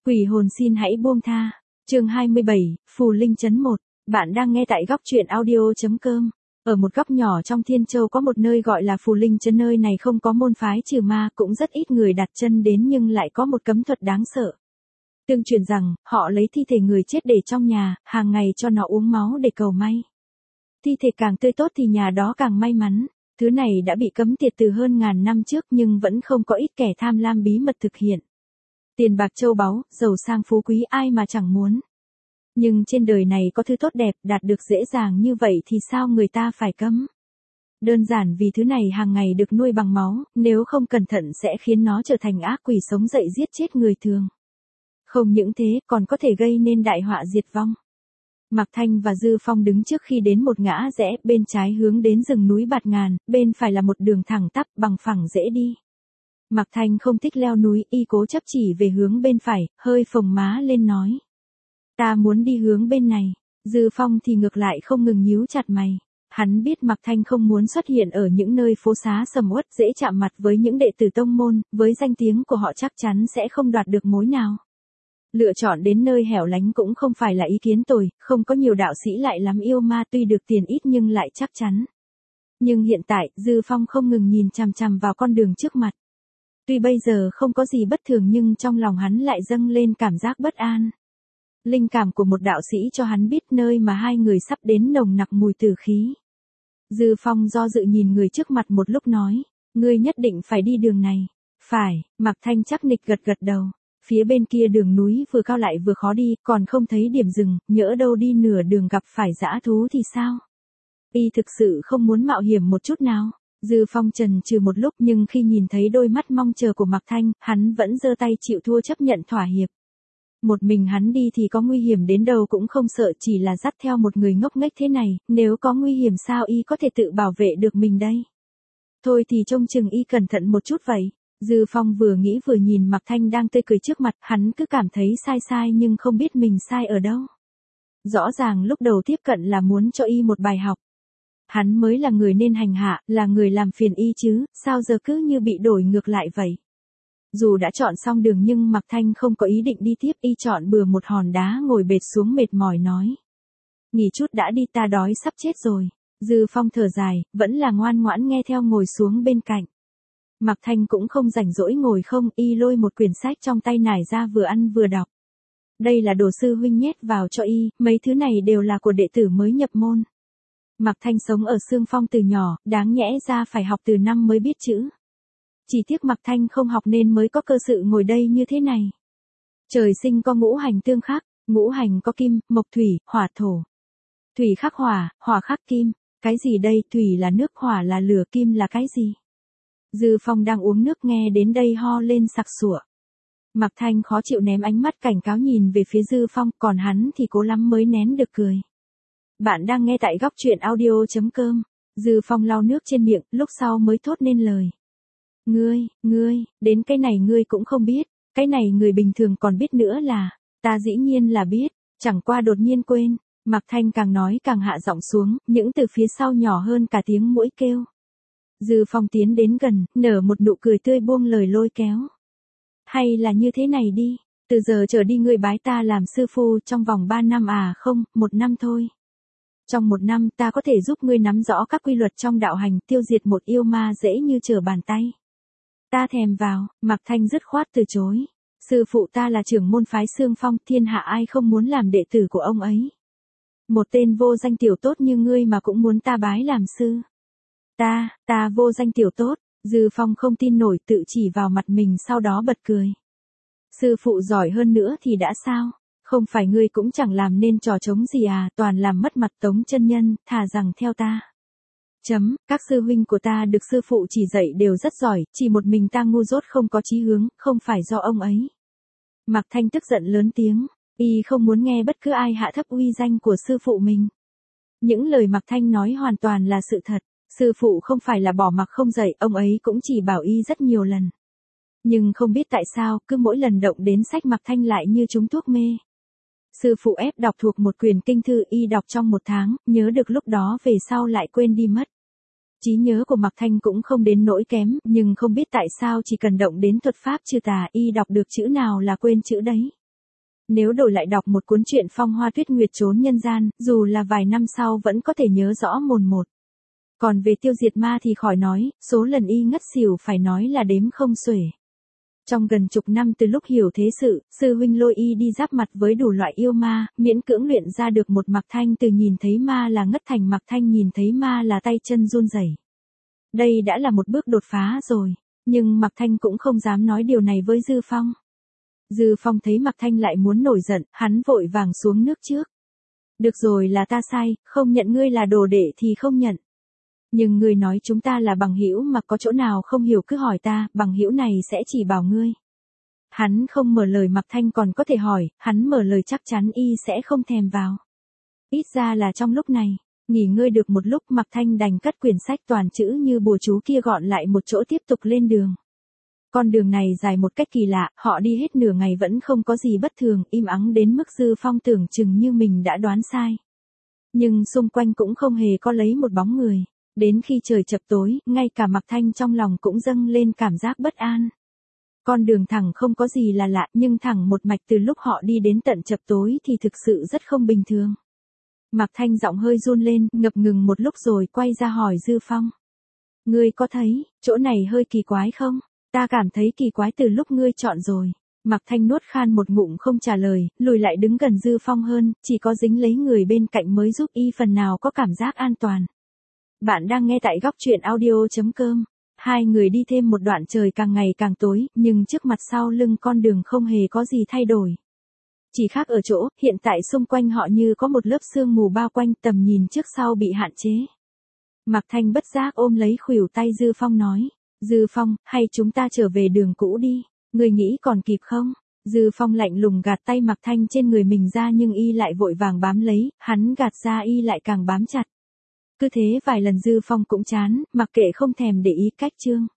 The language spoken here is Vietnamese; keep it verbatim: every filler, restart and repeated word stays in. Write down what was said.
Quỷ hồn xin hãy buông tha. Chương hai mươi bảy, Phù Linh Trấn một. Bạn đang nghe tại góc truyện audio chấm com. Ở một góc nhỏ trong Thiên Châu có một nơi gọi là Phù Linh Trấn, nơi này không có môn phái trừ ma, cũng rất ít người đặt chân đến nhưng lại có một cấm thuật đáng sợ. Tương truyền rằng, họ lấy thi thể người chết để trong nhà, hàng ngày cho nó uống máu để cầu may. Thi thể càng tươi tốt thì nhà đó càng may mắn. Thứ này đã bị cấm tiệt từ hơn ngàn năm trước nhưng vẫn không có ít kẻ tham lam bí mật thực hiện. Tiền bạc châu báu, giàu sang phú quý ai mà chẳng muốn. Nhưng trên đời này có thứ tốt đẹp đạt được dễ dàng như vậy thì sao người ta phải cấm? Đơn giản vì thứ này hàng ngày được nuôi bằng máu, nếu không cẩn thận sẽ khiến nó trở thành ác quỷ sống dậy giết chết người thường. Không những thế còn có thể gây nên đại họa diệt vong. Mạc Thanh và Dư Phong đứng trước khi đến một ngã rẽ, bên trái hướng đến rừng núi Bạt Ngàn, bên phải là một đường thẳng tắp bằng phẳng dễ đi. Mạc Thanh không thích leo núi, y cố chấp chỉ về hướng bên phải, hơi phồng má lên nói. Ta muốn đi hướng bên này. Dư Phong thì ngược lại không ngừng nhíu chặt mày. Hắn biết Mạc Thanh không muốn xuất hiện ở những nơi phố xá sầm uất dễ chạm mặt với những đệ tử tông môn, với danh tiếng của họ chắc chắn sẽ không đoạt được mối nào. Lựa chọn đến nơi hẻo lánh cũng không phải là ý kiến tồi, không có nhiều đạo sĩ lại lắm yêu ma tuy được tiền ít nhưng lại chắc chắn. Nhưng hiện tại, Dư Phong không ngừng nhìn chằm chằm vào con đường trước mặt. Tuy bây giờ không có gì bất thường nhưng trong lòng hắn lại dâng lên cảm giác bất an. Linh cảm của một đạo sĩ cho hắn biết nơi mà hai người sắp đến nồng nặc mùi tử khí. Dư Phong do dự nhìn người trước mặt một lúc nói, ngươi nhất định phải đi đường này. Phải, Mạc Thanh chắc nịch gật gật đầu. Phía bên kia đường núi vừa cao lại vừa khó đi, còn không thấy điểm dừng, nhỡ đâu đi nửa đường gặp phải dã thú thì sao? Y thực sự không muốn mạo hiểm một chút nào. Dư Phong chần chừ một lúc nhưng khi nhìn thấy đôi mắt mong chờ của Mạc Thanh, hắn vẫn giơ tay chịu thua chấp nhận thỏa hiệp. Một mình hắn đi thì có nguy hiểm đến đâu cũng không sợ, chỉ là dắt theo một người ngốc nghếch thế này, nếu có nguy hiểm sao y có thể tự bảo vệ được mình đây? Thôi thì trông chừng y cẩn thận một chút vậy. Dư Phong vừa nghĩ vừa nhìn Mạc Thanh đang tươi cười trước mặt, hắn cứ cảm thấy sai sai nhưng không biết mình sai ở đâu. Rõ ràng lúc đầu tiếp cận là muốn cho y một bài học. Hắn mới là người nên hành hạ, là người làm phiền y chứ, sao giờ cứ như bị đổi ngược lại vậy? Dù đã chọn xong đường nhưng Mạc Thanh không có ý định đi tiếp, y chọn bừa một hòn đá ngồi bệt xuống mệt mỏi nói. Nghỉ chút đã đi, ta đói sắp chết rồi. Dư Phong thở dài, vẫn là ngoan ngoãn nghe theo ngồi xuống bên cạnh. Mạc Thanh cũng không rảnh rỗi ngồi không, y lôi một quyển sách trong tay nải ra vừa ăn vừa đọc. Đây là đồ sư huynh nhét vào cho y, mấy thứ này đều là của đệ tử mới nhập môn. Mạc Thanh sống ở Sương Phong từ nhỏ, đáng nhẽ ra phải học từ năm mới biết chữ. Chỉ tiếc Mạc Thanh không học nên mới có cơ sự ngồi đây như thế này. Trời sinh có ngũ hành tương khắc, ngũ hành có kim, mộc thủy, hỏa thổ. Thủy khắc hỏa, hỏa khắc kim, cái gì đây, thủy là nước, hỏa là lửa, kim là cái gì? Dư Phong đang uống nước nghe đến đây ho lên sặc sụa. Mạc Thanh khó chịu ném ánh mắt cảnh cáo nhìn về phía Dư Phong, còn hắn thì cố lắm mới nén được cười. Bạn đang nghe tại góc truyện audio chấm com. Dư Phong lau nước trên miệng, lúc sau mới thốt nên lời. Ngươi, ngươi, đến cái này ngươi cũng không biết, cái này người bình thường còn biết nữa là, ta dĩ nhiên là biết, chẳng qua đột nhiên quên. Mạc Thanh càng nói càng hạ giọng xuống, những từ phía sau nhỏ hơn cả tiếng muỗi kêu. Dư Phong tiến đến gần, nở một nụ cười tươi buông lời lôi kéo. Hay là như thế này đi, từ giờ trở đi ngươi bái ta làm sư phu trong vòng ba năm à không, một năm thôi. Trong một năm ta có thể giúp ngươi nắm rõ các quy luật trong đạo hành, tiêu diệt một yêu ma dễ như trở bàn tay. Ta thèm vào, Mạc Thanh dứt khoát từ chối. Sư phụ ta là trưởng môn phái Sương Phong, thiên hạ ai không muốn làm đệ tử của ông ấy. Một tên vô danh tiểu tốt như ngươi mà cũng muốn ta bái làm sư. Ta, ta vô danh tiểu tốt. Dư Phong không tin nổi tự chỉ vào mặt mình sau đó bật cười. Sư phụ giỏi hơn nữa thì đã sao? Không phải ngươi cũng chẳng làm nên trò trống gì à, toàn làm mất mặt Tống chân nhân, thà rằng theo ta. Chấm, các sư huynh của ta được sư phụ chỉ dạy đều rất giỏi, chỉ một mình ta ngu dốt không có chí hướng, không phải do ông ấy. Mạc Thanh tức giận lớn tiếng, y không muốn nghe bất cứ ai hạ thấp uy danh của sư phụ mình. Những lời Mạc Thanh nói hoàn toàn là sự thật, sư phụ không phải là bỏ mặc không dạy, ông ấy cũng chỉ bảo y rất nhiều lần. Nhưng không biết tại sao, cứ mỗi lần động đến sách Mạc Thanh lại như trúng thuốc mê. Sư phụ ép đọc thuộc một quyển kinh thư, y đọc trong một tháng, nhớ được lúc đó về sau lại quên đi mất. Trí nhớ của Mạc Thanh cũng không đến nỗi kém, nhưng không biết tại sao chỉ cần động đến thuật pháp trừ tà, y đọc được chữ nào là quên chữ đấy. Nếu đổi lại đọc một cuốn truyện phong hoa tuyết nguyệt trốn nhân gian, dù là vài năm sau vẫn có thể nhớ rõ mồn một. Còn về tiêu diệt ma thì khỏi nói, số lần y ngất xỉu phải nói là đếm không xuể. Trong gần chục năm từ lúc hiểu thế sự, sư huynh lôi y đi giáp mặt với đủ loại yêu ma, miễn cưỡng luyện ra được một Mạc Thanh từ nhìn thấy ma là ngất thành Mạc Thanh nhìn thấy ma là tay chân run rẩy. Đây đã là một bước đột phá rồi, nhưng Mạc Thanh cũng không dám nói điều này với Dư Phong. Dư Phong thấy Mạc Thanh lại muốn nổi giận, hắn vội vàng xuống nước trước. Được rồi, là ta sai, không nhận ngươi là đồ đệ thì không nhận. Nhưng ngươi nói chúng ta là bằng hữu mà có chỗ nào không hiểu cứ hỏi ta, bằng hữu này sẽ chỉ bảo ngươi. Hắn không mở lời Mạc Thanh còn có thể hỏi, hắn mở lời chắc chắn y sẽ không thèm vào. Ít ra là trong lúc này, nghỉ ngơi được một lúc Mạc Thanh đành cất quyển sách toàn chữ như bùa chú kia gọn lại một chỗ tiếp tục lên đường. Con đường này dài một cách kỳ lạ, họ đi hết nửa ngày vẫn không có gì bất thường, im ắng đến mức Dư Phong tưởng chừng như mình đã đoán sai. Nhưng xung quanh cũng không hề có lấy một bóng người. Đến khi trời chập tối, ngay cả Mạc Thanh trong lòng cũng dâng lên cảm giác bất an. Con đường thẳng không có gì là lạ, nhưng thẳng một mạch từ lúc họ đi đến tận chập tối thì thực sự rất không bình thường. Mạc Thanh giọng hơi run lên, ngập ngừng một lúc rồi quay ra hỏi Dư Phong. Ngươi có thấy, chỗ này hơi kỳ quái không? Ta cảm thấy kỳ quái từ lúc ngươi chọn rồi. Mạc Thanh nuốt khan một ngụm không trả lời, lùi lại đứng gần Dư Phong hơn, chỉ có dính lấy người bên cạnh mới giúp y phần nào có cảm giác an toàn. Bạn đang nghe tại góc truyện audio chấm com. Hai người đi thêm một đoạn trời càng ngày càng tối, nhưng trước mặt sau lưng con đường không hề có gì thay đổi. Chỉ khác ở chỗ, hiện tại xung quanh họ như có một lớp sương mù bao quanh, tầm nhìn trước sau bị hạn chế. Mạc Thanh bất giác ôm lấy khuỷu tay Dư Phong nói. Dư Phong, hay chúng ta trở về đường cũ đi, người nghĩ còn kịp không? Dư Phong lạnh lùng gạt tay Mạc Thanh trên người mình ra nhưng y lại vội vàng bám lấy, hắn gạt ra y lại càng bám chặt. Cứ thế vài lần Dư Phong cũng chán, mặc kệ không thèm để ý cách chương.